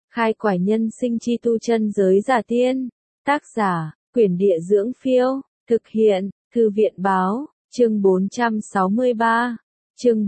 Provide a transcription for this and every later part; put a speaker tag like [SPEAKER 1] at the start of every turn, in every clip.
[SPEAKER 1] Khai quải nhân sinh chi tu chân giới giả tiên. Tác giả, Quyển Địa Dưỡng Phiêu. Thực hiện, Thư viện Báo. Chương 463. Chương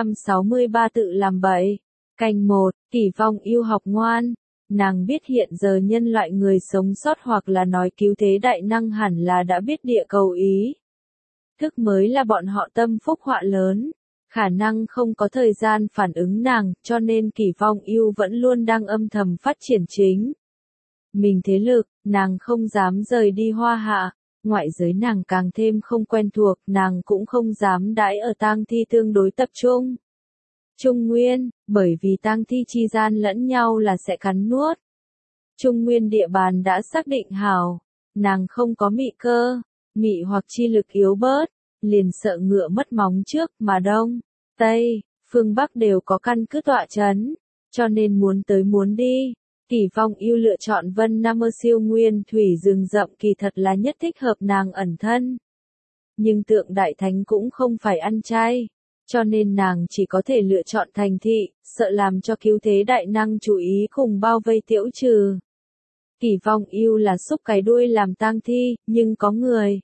[SPEAKER 1] 463 tự làm bậy. Canh 1, Kỷ Vong yêu học ngoan. Nàng biết hiện giờ nhân loại người sống sót hoặc là nói cứu thế đại năng hẳn là đã biết địa cầu ý thức mới là bọn họ tâm phúc họa lớn. Khả năng không có thời gian phản ứng nàng, cho nên Kỷ Vong yêu vẫn luôn đang âm thầm phát triển chính mình thế lực, nàng không dám rời đi Hoa Hạ, ngoại giới nàng càng thêm không quen thuộc, nàng cũng không dám đãi ở tang thi tương đối tập trung. Trung Nguyên, bởi vì tang thi chi gian lẫn nhau là sẽ cắn nuốt. Trung Nguyên địa bàn đã xác định hảo, nàng không có mị cơ, mị hoặc chi lực yếu bớt, liền sợ ngựa mất móng trước mà Đông, Tây, phương Bắc đều có căn cứ tọa chấn, cho nên muốn tới muốn đi. Kỷ Vong yêu lựa chọn Vân Nam siêu nguyên thủy rừng rậm kỳ thật là nhất thích hợp nàng ẩn thân. Nhưng Tượng Đại Thánh cũng không phải ăn chay, cho nên nàng chỉ có thể lựa chọn thành thị, sợ làm cho cứu thế đại năng chú ý cùng bao vây tiễu trừ. Kỷ Vong yêu là xúc cái đuôi làm tang thi, nhưng có người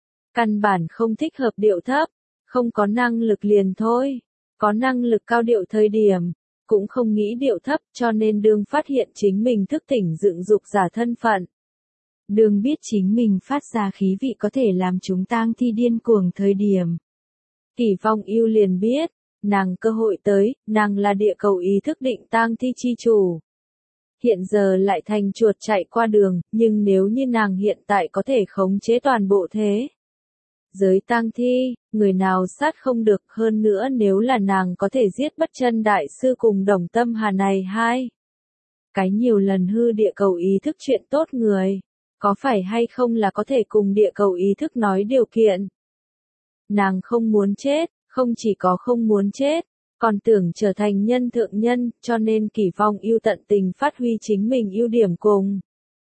[SPEAKER 1] căn bản không thích hợp điệu thấp, không có năng lực liền thôi, có năng lực cao điệu thời điểm, cũng không nghĩ điệu thấp cho nên đương phát hiện chính mình thức tỉnh dựng dục giả thân phận. Đương biết chính mình phát ra khí vị có thể làm chúng tang thi điên cuồng thời điểm. Kỷ Vong yêu liền biết, nàng cơ hội tới, nàng là địa cầu ý thức định tang thi chi chủ. Hiện giờ lại thành chuột chạy qua đường, nhưng nếu như nàng hiện tại có thể khống chế toàn bộ thế giới tang thi, người nào sát không được, hơn nữa nếu là nàng có thể giết Bất Chân đại sư cùng Đồng Tâm Hà này hai cái nhiều lần hư địa cầu ý thức chuyện tốt người, có phải hay không là có thể cùng địa cầu ý thức nói điều kiện. Nàng không muốn chết, không chỉ có không muốn chết, còn tưởng trở thành nhân thượng nhân, cho nên Kỷ Vong yêu tận tình phát huy chính mình ưu điểm cùng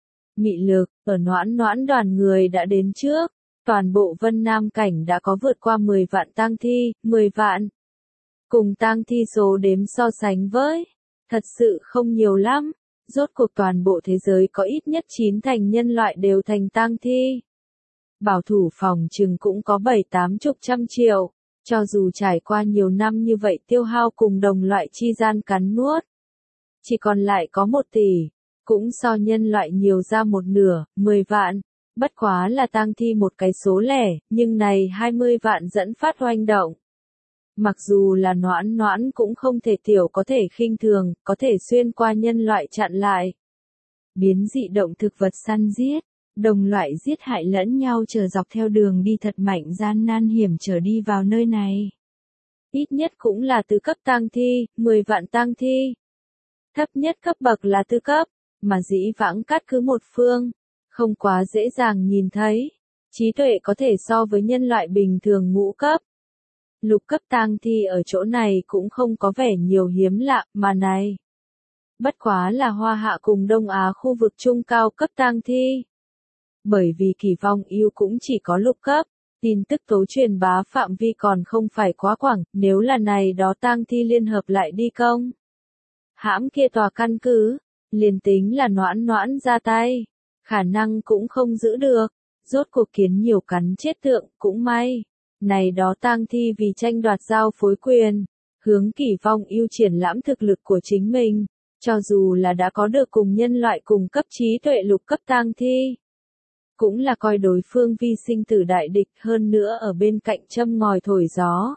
[SPEAKER 1] mị lực, ở Noãn Noãn đoàn người đã đến trước. Toàn bộ Vân Nam cảnh đã có vượt qua 10 vạn tang thi, 10 vạn. Cùng tang thi số đếm so sánh với, thật sự không nhiều lắm, rốt cuộc toàn bộ thế giới có ít nhất 9 thành nhân loại đều thành tang thi. Bảo thủ phòng trừng cũng có 7-80 triệu, cho dù trải qua nhiều năm như vậy tiêu hao cùng đồng loại chi gian cắn nuốt. Chỉ còn lại có 1 tỷ, cũng so nhân loại nhiều ra một nửa, 10 vạn. Bất quá là tang thi một cái số lẻ, nhưng này 20 vạn dẫn phát oanh động. Mặc dù là Noãn Noãn cũng không thể tiểu có thể khinh thường, có thể xuyên qua nhân loại chặn lại. Biến dị động thực vật săn giết, đồng loại giết hại lẫn nhau chờ dọc theo đường đi thật mạnh gian nan hiểm trở đi vào nơi này. Ít nhất cũng là tứ cấp tang thi, 10 vạn tang thi. Thấp nhất cấp bậc là tư cấp, mà dĩ vãng cát cứ một phương. Không quá dễ dàng nhìn thấy, trí tuệ có thể so với nhân loại bình thường ngũ cấp. Lục cấp tang thi ở chỗ này cũng không có vẻ nhiều hiếm lạ, mà này. Bất quá là Hoa Hạ cùng Đông Á khu vực trung cao cấp tang thi. Bởi vì Kỷ Vong yêu cũng chỉ có lục cấp, tin tức tố truyền bá phạm vi còn không phải quá quảng, nếu là này đó tang thi liên hợp lại đi công. Hãm kia tòa căn cứ, liền tính là Noãn Noãn ra tay. Khả năng cũng không giữ được, rốt cuộc kiến nhiều cắn chết tượng, cũng may. Này đó tang thi vì tranh đoạt giao phối quyền, hướng Kỷ Vong yêu triển lãm thực lực của chính mình, cho dù là đã có được cùng nhân loại cùng cấp trí tuệ lục cấp tang thi. Cũng là coi đối phương vi sinh tử đại địch, hơn nữa ở bên cạnh châm ngòi thổi gió.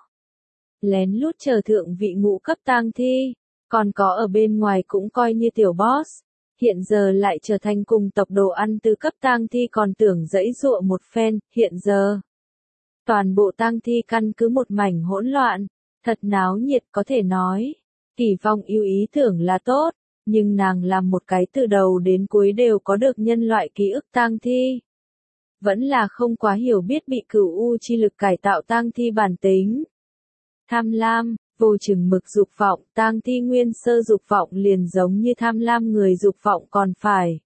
[SPEAKER 1] Lén lút chờ thượng vị ngũ cấp tang thi, còn có ở bên ngoài cũng coi như tiểu boss. Hiện giờ lại trở thành cùng tộc đồ ăn tứ cấp tang thi còn tưởng dẫy dụa một phen, hiện giờ. Toàn bộ tang thi căn cứ một mảnh hỗn loạn, thật náo nhiệt có thể nói. Kỷ Vong yêu ý tưởng là tốt, nhưng nàng làm một cái từ đầu đến cuối đều có được nhân loại ký ức tang thi. Vẫn là không quá hiểu biết bị cửu u chi lực cải tạo tang thi bản tính. Tham lam. Vô chừng mực dục vọng, tang thi nguyên sơ dục vọng liền giống như tham lam người dục vọng còn phải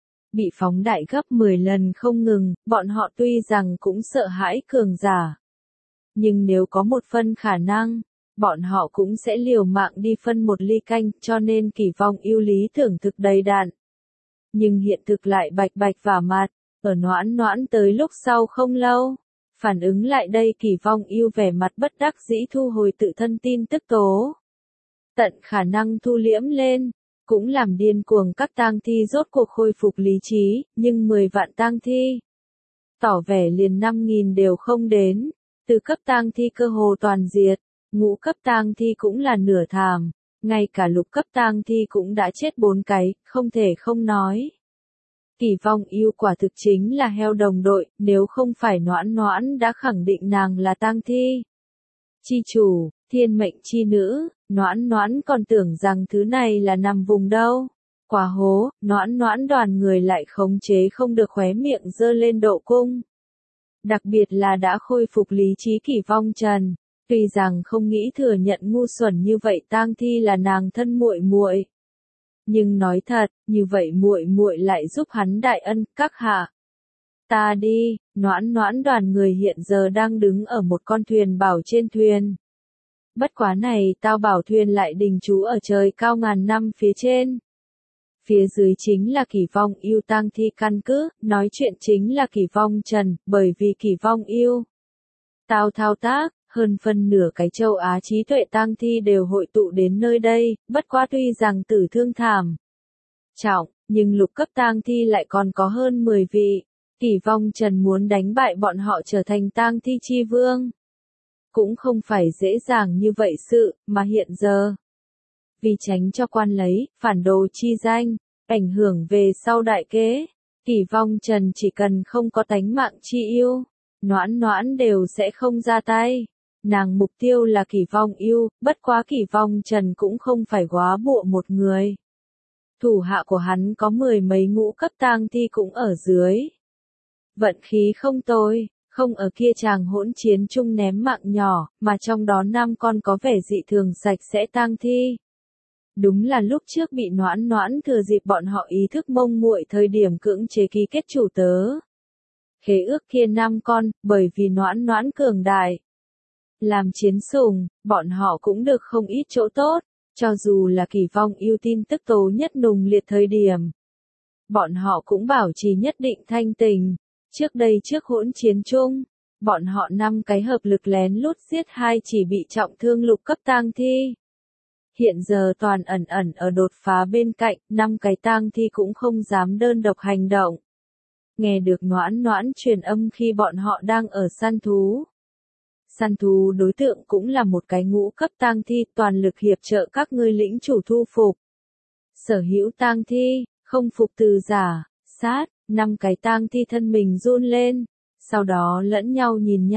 [SPEAKER 1] bị phóng đại gấp 10 lần không ngừng, bọn họ tuy rằng cũng sợ hãi cường giả. Nhưng nếu có một phân khả năng, bọn họ cũng sẽ liều mạng đi phân một ly canh, cho nên Kỳ Vong Yêu lý tưởng thực đầy đặn. Nhưng hiện thực lại bạch bạch vả mặt, ở Noãn Noãn tới lúc sau không lâu. Phản ứng lại đây Kỳ Vong Yêu vẻ mặt bất đắc dĩ thu hồi tự thân tin tức tố. Tận khả năng thu liễm lên, cũng làm điên cuồng các tang thi rốt cuộc khôi phục lý trí, nhưng 10 vạn tang thi. Tỏ vẻ liền 5.000 đều không đến, từ cấp tang thi cơ hồ toàn diệt, ngũ cấp tang thi cũng là nửa thảm, ngay cả lục cấp tang thi cũng đã chết 4 cái, không thể không nói. Kỳ Vong Yêu quả thực chính là heo đồng đội, nếu không phải Noãn Noãn đã khẳng định nàng là tang thi. Chi chủ, thiên mệnh chi nữ, Noãn Noãn còn tưởng rằng thứ này là nằm vùng đâu. Quả hố, Noãn Noãn đoàn người lại khống chế không được khóe miệng giơ lên độ cung. Đặc biệt là đã khôi phục lý trí Kỳ Vong Trần, tuy rằng không nghĩ thừa nhận ngu xuẩn như vậy tang thi là nàng thân muội muội. Nhưng nói thật, như vậy muội muội lại giúp hắn đại ân, các hạ. Ta đi, Noãn Noãn đoàn người hiện giờ đang đứng ở một con thuyền bảo trên thuyền. Bất quá này tao bảo thuyền lại đình trú ở trời cao ngàn năm phía trên. Phía dưới chính là Kỳ Vong Yêu tang thi căn cứ, nói chuyện chính là Kỳ Vong Trần, bởi vì Kỳ Vong Yêu. Tao thao tác, hơn phân nửa cái châu Á trí tuệ tang thi đều hội tụ đến nơi đây, bất quá tuy rằng tử thương thảm trọng, nhưng lục cấp tang thi lại còn có hơn 10 vị. Kỳ Vong Trần muốn đánh bại bọn họ trở thành tang thi chi vương. Cũng không phải dễ dàng như vậy sự, mà hiện giờ. Vì tránh cho quan lấy, phản đồ chi danh, ảnh hưởng về sau đại kế, Kỳ Vong Trần chỉ cần không có tánh mạng chi yêu, Noãn Noãn đều sẽ không ra tay. Nàng mục tiêu là Kỳ Vong Yêu, bất quá Kỳ Vong Trần cũng không phải góa bụa một người. Thủ hạ của hắn có 10 mấy ngũ cấp tang thi cũng ở dưới. Vận khí không tồi, không ở kia chàng hỗn chiến chung ném mạng nhỏ, mà trong đó 5 con có vẻ dị thường sạch sẽ tang thi. Đúng là lúc trước bị Noãn Noãn thừa dịp bọn họ ý thức mông muội thời điểm cưỡng chế ký kết chủ tớ. Khế ước kia 5 con, bởi vì Noãn Noãn cường đại. Làm chiến sủng, bọn họ cũng được không ít chỗ tốt, cho dù là Kỳ Vong Yêu tin tức tố nhất nùng liệt thời điểm. Bọn họ cũng bảo trì nhất định thanh tình. Trước đây trước hỗn chiến chung, bọn họ 5 cái hợp lực lén lút giết 2 chỉ bị trọng thương lục cấp tang thi. Hiện giờ toàn ẩn ẩn ở đột phá bên cạnh, 5 cái tang thi cũng không dám đơn độc hành động. Nghe được Noãn Noãn truyền âm khi bọn họ đang ở săn thú. Săn thú đối tượng cũng là một cái ngũ cấp tang thi, toàn lực hiệp trợ các ngươi lĩnh chủ thu phục. Sở hữu tang thi, không phục từ giả, sát, 5 cái tang thi thân mình run lên, sau đó lẫn nhau,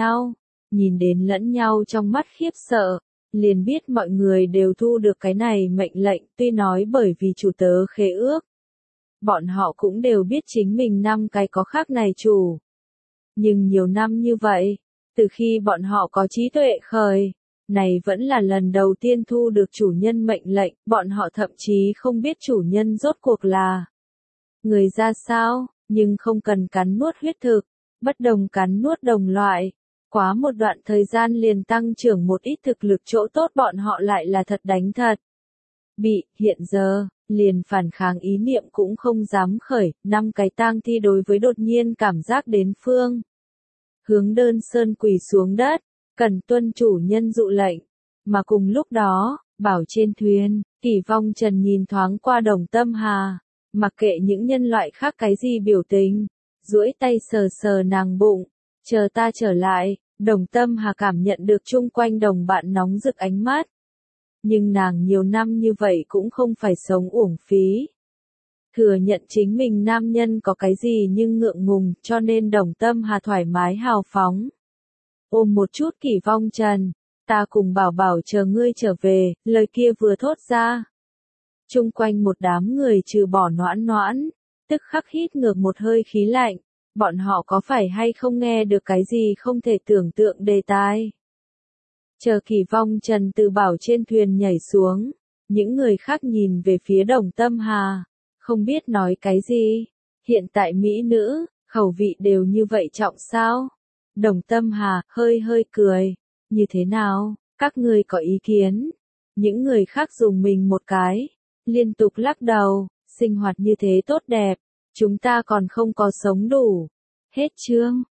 [SPEAKER 1] nhìn đến lẫn nhau trong mắt khiếp sợ, liền biết mọi người đều thu được cái này mệnh lệnh, tuy nói bởi vì chủ tớ khế ước. Bọn họ cũng đều biết chính mình 5 cái có khác này chủ. Nhưng nhiều năm như vậy, từ khi bọn họ có trí tuệ khởi, này vẫn là lần đầu tiên thu được chủ nhân mệnh lệnh, bọn họ thậm chí không biết chủ nhân rốt cuộc là người ra sao, nhưng không cần cắn nuốt huyết thực, bất đồng cắn nuốt đồng loại. Quá một đoạn thời gian liền tăng trưởng một ít thực lực chỗ tốt bọn họ lại là thật đánh thật. Bị, hiện giờ, liền phản kháng ý niệm cũng không dám khởi, 5 cái tang thi đối với đột nhiên cảm giác đến phương. Hướng đơn sơn quỳ xuống đất, cần tuân chủ nhân dụ lệnh. Mà cùng lúc đó, bảo trên thuyền, Kỳ Vong Trần nhìn thoáng qua Đồng Tâm Hà, mặc kệ những nhân loại khác cái gì biểu tình, duỗi tay sờ sờ nàng bụng, chờ ta trở lại. Đồng Tâm Hà cảm nhận được chung quanh đồng bạn nóng rực ánh mắt. Nhưng nàng nhiều năm như vậy cũng không phải sống uổng phí. Thừa nhận chính mình nam nhân có cái gì nhưng ngượng ngùng, cho nên Đồng Tâm Hà thoải mái hào phóng. Ôm một chút Kỳ Vong Trần, ta cùng bảo bảo chờ ngươi trở về, lời kia vừa thốt ra. Chung quanh một đám người trừ bỏ Noãn Noãn, tức khắc hít ngược một hơi khí lạnh. Bọn họ có phải hay không nghe được cái gì không thể tưởng tượng đề tài. Chờ Kỳ Vong Trần từ bảo trên thuyền nhảy xuống, những người khác nhìn về phía Đồng Tâm Hà, không biết nói cái gì. Hiện tại mỹ nữ, khẩu vị đều như vậy trọng sao? Đồng Tâm Hà hơi hơi cười, như thế nào, Các ngươi có ý kiến? Những người khác dùng mình một cái, liên tục lắc đầu, sinh hoạt như thế tốt đẹp, chúng ta còn không có sống đủ. Hết chương.